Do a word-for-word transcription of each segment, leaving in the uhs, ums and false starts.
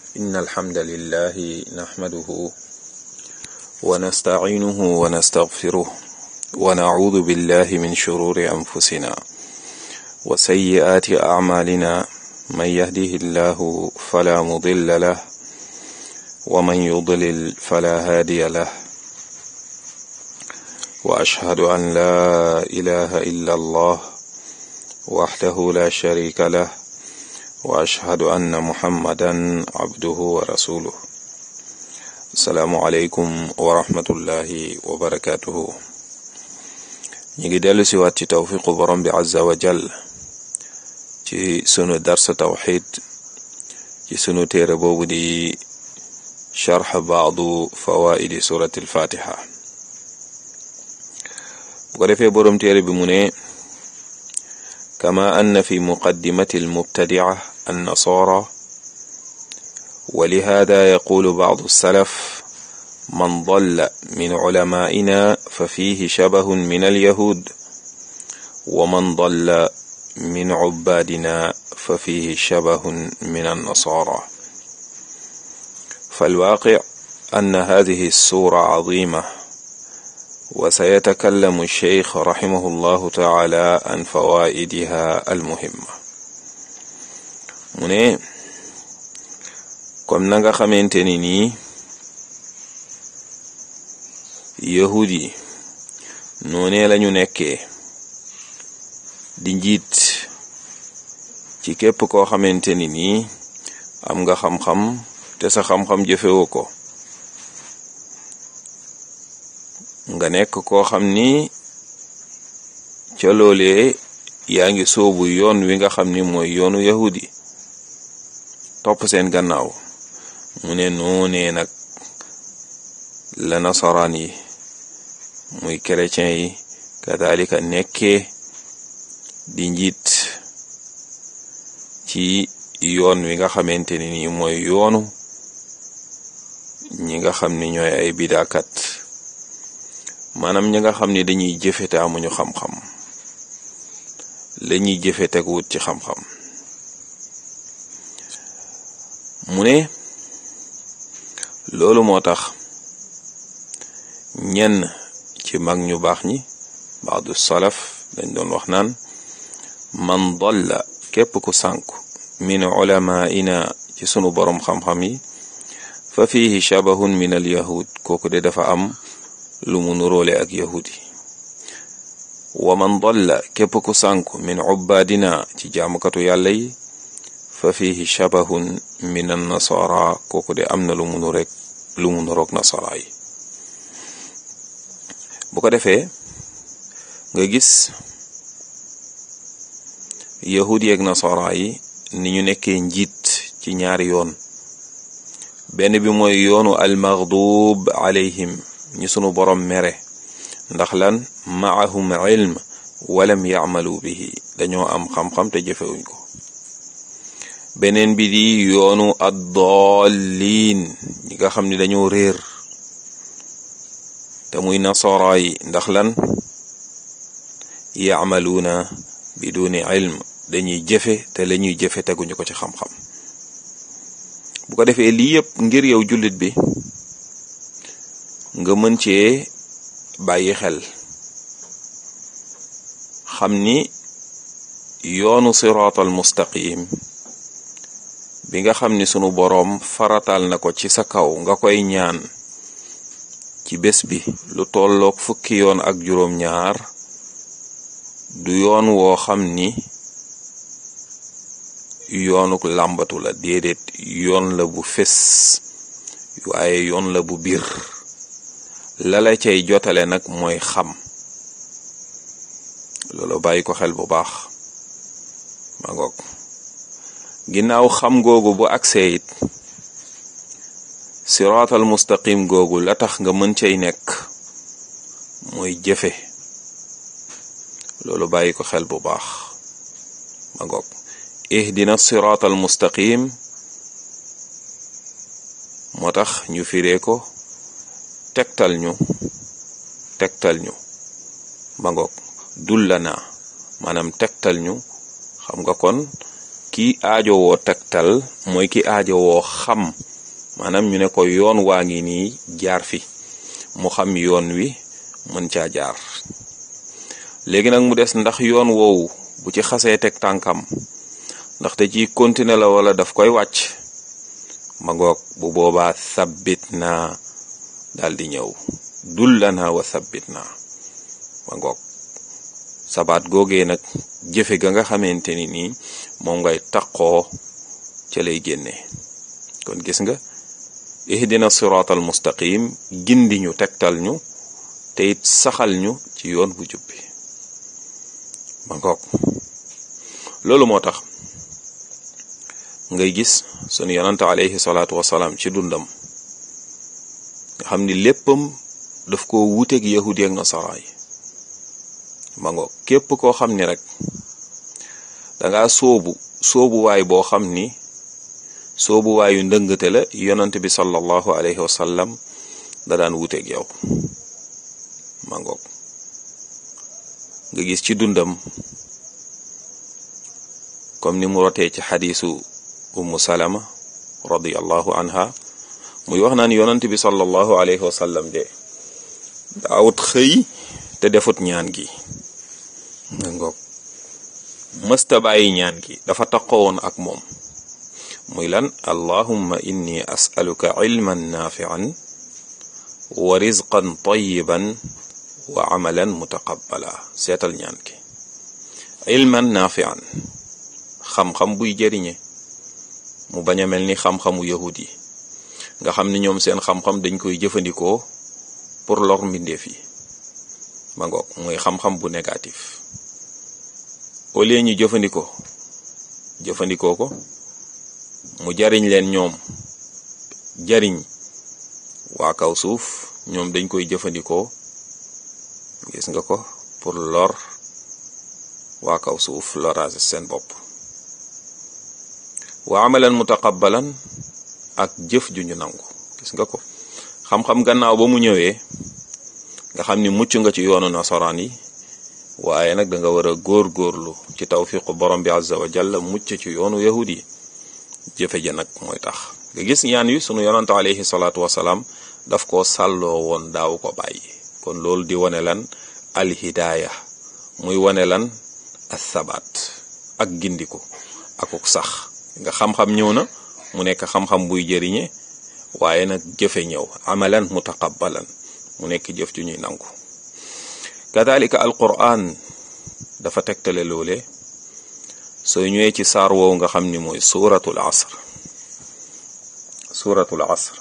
إن الحمد لله نحمده ونستعينه ونستغفره ونعوذ بالله من شرور أنفسنا وسيئات أعمالنا من يهده الله فلا مضل له ومن يضلل فلا هادي له وأشهد أن لا إله إلا الله وحده لا شريك له وأشهد أن محمدا عبده ورسوله السلام عليكم ورحمة الله وبركاته نيجي دلو سوات ci tawfiqu borom bi azza wa jall ci sunu dars tawhid ci sunu téere boobu di sharh ba'du fawaidi surati al-fatiha bu ko defee borom téere bi mu ne كما أن في مقدمة المبتدعة النصارى ولهذا يقول بعض السلف من ضل من علمائنا ففيه شبه من اليهود ومن ضل من عبادنا ففيه شبه من النصارى فالواقع أن هذه السورة عظيمة وسيتكلم الشيخ رحمه الله تعالى عن فوائدها المهمة mu ne comme na nga xamante ni nii yahudi noonee lañu nekkee di njiit ci képp koo xamante ni nii am nga xam-xam te sa xam-xam jëfewoo ko nga nekk koo xam ni ca loolee yaa ngi soobu yoon wi nga xam ni mooy yoonu yahudi topp seen gannaaw mu ne noonee nag la nasaraan yi muy chrétien yi kadalika nekkee di njiit ci yoon wi nga xamante ni nii mooy yoonu ñi nga xam ni ñooy ay bidaakat maanaam ñi nga xam ni dañuy jëfe te amuñu xam-xam lañuy jëfe teg wut ci xam-xam mu ne loolu moo tax ñenn ci mag ñu baax ñi baadu salaf dañ doon wax naan man dalla képp ku sànku min ulamaina ci sunu borom xam-xam yi fa fihi shabahun min al yahud kooku de dafa am lu mu nuróole ak yahudi wa man dalla képp ku sànku min ubbaadina ci jaamukatu yàlla yi fa fihi shabahun min an nasara kooku de am na lu mu nu rek lu mu nuroog nasara yi bu ko defee nga gis yahudi ak nasara yi ni ñu nekkee njiit ci ñaari yoon benn bi mooy yoonu al-maghdub alayhim ñi sunu borom mere ndax lan maahum ilm walam ya'malu bihi dañoo am xam-xam te jëfewuñ ko beneen bi di yoonu ad-dallin ñi nga xam ni dañoo réer te muy nasara yi ndax lan ya'maluna biduni ilm dañuy jëfe te la ñuy jëfe teguñu ko ci xam-xam bu ko defee lii yëpp ngir yow jullit bi nga mën cee bàyyi xel xam ni yoonu siraatal mustaqim bi nga xam ni sunu boroom faratal na ko ci sa kaw nga koy ñaan ci bés bi lu tolloog fukki yoon ak juróom ñaar du yoon woo xam ni yoonuk làmbatu la déedéet yoon la bu fés waaye yoon la bu biir lala cay jotale nag mooy xam loolu bàyyi ko xel bu baax ma ngoog ginnaaw xam googu bu agsee it siraatal mustaqim googu la tax nga mën cay nekk mooy jëfe loolu bàyyi ko xel bu baax ma ngoog ihdina siraatal mustaqim moo tax ñu firee ko tegtal ñu tegtal ñu ma ngoog dullana maanaam tegtal ñu xam nga kon ki aajowoo tegtal mooy ki aajowoo xam maanaam ñu ne ko yoon waa ngi nii jaar fi mu xam yoon wi mën caa jaar. léegi nag mu des ndax yoon woowu bu ci xasee teg tànkam ndaxte ci continuer la wala daf koy wàcc ma ngoog bu boobaa sabbit naa daal di ñëw dullana wa sabbit naa ma ngoog sabaat googee nag jëfe ga nga xamante ni nii moom ngay taqoo ca lay génne. kon gis nga ihdina siraatal mustaqim gindi ñu tegtal ñu te it saxal ñu ci yoon bu jub bi ma ngoog loolu moo tax ngay gis sunu yonante alayhi salaatu wasalaam ci dundam nga xam ni léppam daf ko wuteeg yahudi ak nasara yi ma ngoog képp koo xam ni rek danga soobu soobuwaay boo xam ni soobuwaayu ndëngate la yonante bi sallallahu alayhi wa sallam da daan wuteeg yow ma ngoog nga gis ci dundam comme ni mu rotee ci xadiisu ummu salama radiyallahu anha muy wax naan yonante bi sallallahu alayhi wa sallam de daawut xëy te defut ñaan gi nga ngoog mësta bàyyi ñaan gi dafa taqowoon ak moom muy lan allahumma inni as'aluka ilman nafi'an wa rizqan tayyiban wa amalan mutaqabbala. seetal ñaan gi ilman nafi'an xam-xam buy jëriñe mu bañ a mel ni xam-xamu yahudi yi nga xam ni ñoom seen xam-xam dañ koy jëfandikoo pour lor mbindeef yi ma ngoog mooy xam-xam bu négatif au lieu ñu jëfandikoo jëfandikoo ko mu jariñ leen ñoom jariñ waa kaw suuf ñoom dañ koy jëfandikoo gis nga ko pour lor waa kaw suuf loraase seen bopp. wa amalan mutaqabbalan ak jëf ju ñu nangu gis nga ko xam-xam gannaaw ba mu ñëwee nga xam ni mucc nga ci yoonu nasaraan yi waaye nag da nga war a góor-góorlu ci tawfiqu borom bi azza wa jalla mucc ci yoonu yahudi yi jëfe ja nag mooy tax nga gis ñaan yi sunu yonante alayhi salaatu wasalaam daf koo sàlloo woon daaw ko bàyyi. kon loolu di wane lan alhidaaya muy wane lan athabaat ak gindiku akuk sax nga xam-xam ñëw na mu nekk xam-xam buy jëriñe waaye nag jëfe ñëw amalan mutaqabbalan mu nekk jëf ju ñuy nangu. kadalika alquran dafa tegtale loole soo ñëwee ci saar woowu nga xam ni mooy suratul asr suratul asr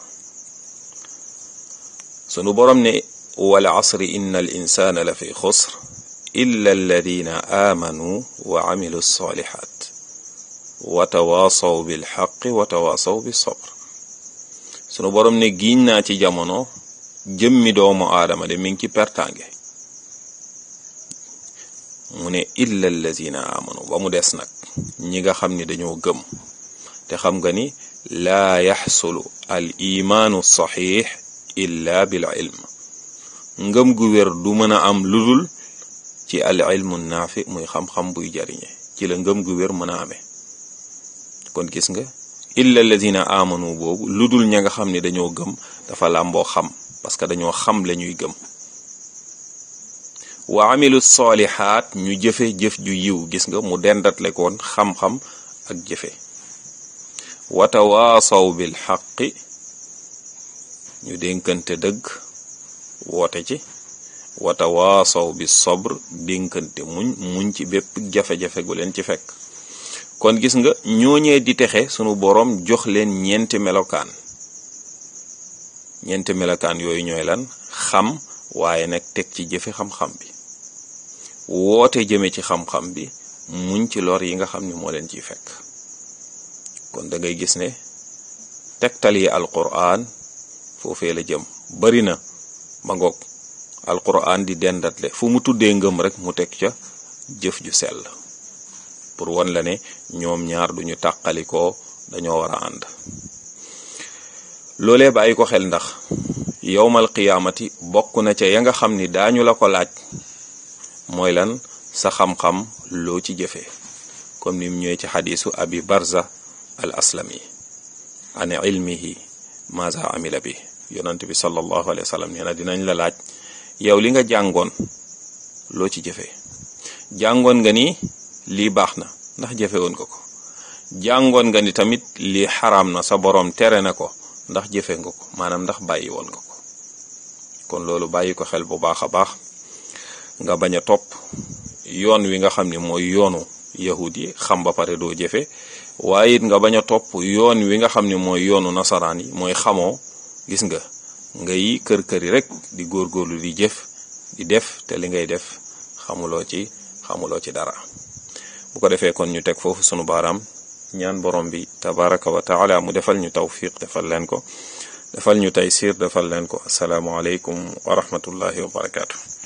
sunu borom ne wal asri inna al insana la fi xusr illa alladina amanu wa amilu salihat wa tawasaw bil haqqi wa tawasaw bis sabr. sunu borom ne giñ naa ci jamono jëmmi doomu aadama de mi ngi ci pertange mu ne illa alladina amanu ba mu des nag ñi nga xam ni dañoo gëm te xam nga ni laa yaxsulu al imaanu saxiix illa bil ilm ngëm gu wér du mën a am ludul ci al ilmu naafi muy xam-xam buy jariñe ci la ngëm gu wér mën a amee. kon gis nga illa alladina amanu boobu ludul ña nga xam ni dañoo gëm dafa làmboo xam parce que dañoo xam la ñuy gëm. wa amilu solihaat ñu jëfe jëf ju yiw gis nga mu dendatle koon xam-xam ak jëfe. wa tawaasaw bil xaqi ñu dénkante dëgg woote ci. wa tawaasaw bis sabr dénkante muñ muñ ci bépp jafe-jafe gu leen ci fekk. kon gis nga ñooñee di texe sunu boroom jox leen ñeenti melokaan ñeenti melokaan yooyu ñooy lan xam waaye nag teg ci jëfe xam-xam bi woote jëme ci xam-xam bi muñ ci lor yi nga xam ni moo leen ciy fekk. kon da ngay gis ne tegtal yi alquran foofee la jëm bari na ba ngoog alquran di dendatle fu mu tuddee ngëm rek mu teg ca jëf ju sell pour wan la ne ñoom ñaar duñu tàqalikoo dañoo war a ànd. loolee bàyyi ko xel ndax yowmal qiyaamati bokk na ca ya nga xam ni daañu la ko laaj mooy lan sa xam-xam loo ci jëfee comme ni mu ñëwee ci xadisu abi barza al aslami an ilmihi maza amila bi yonent bi sallallahu alayhi wa sallam nee na dinañ la laaj yow li nga jàngoon loo ci jëfee. jàngoon nga ni lii baax na ndax jëfe woon nga ko. jàngoon nga ni tamit lii xaraam na sa boroom tere na ko ndax jëfe nga ko maanaam ndax bàyyi woon nga ko. kon loolu bàyyi ko xel bu baax a baax nga bañ a topp yoon wi nga xam ni mooy yoonu yahud yi xam ba pare doo jëfe waaye it nga bañ a topp yoon wi nga xam ni mooy yoonu nasaraan yi mooy xamoo gis nga ngay kër kër yi rek di góorgóorlu di jëf di def te li ngay def xamuloo ci xamuloo ci dara. bu ko defee kon ñu teg foofu sunu baaraam ñaan borom bi tabaraka wa taala mu defal ñu tawfiq defal leen ko defal ñu taysir defal leen ko asalaamu aleykum wa rahmatullahi wa barakaatu.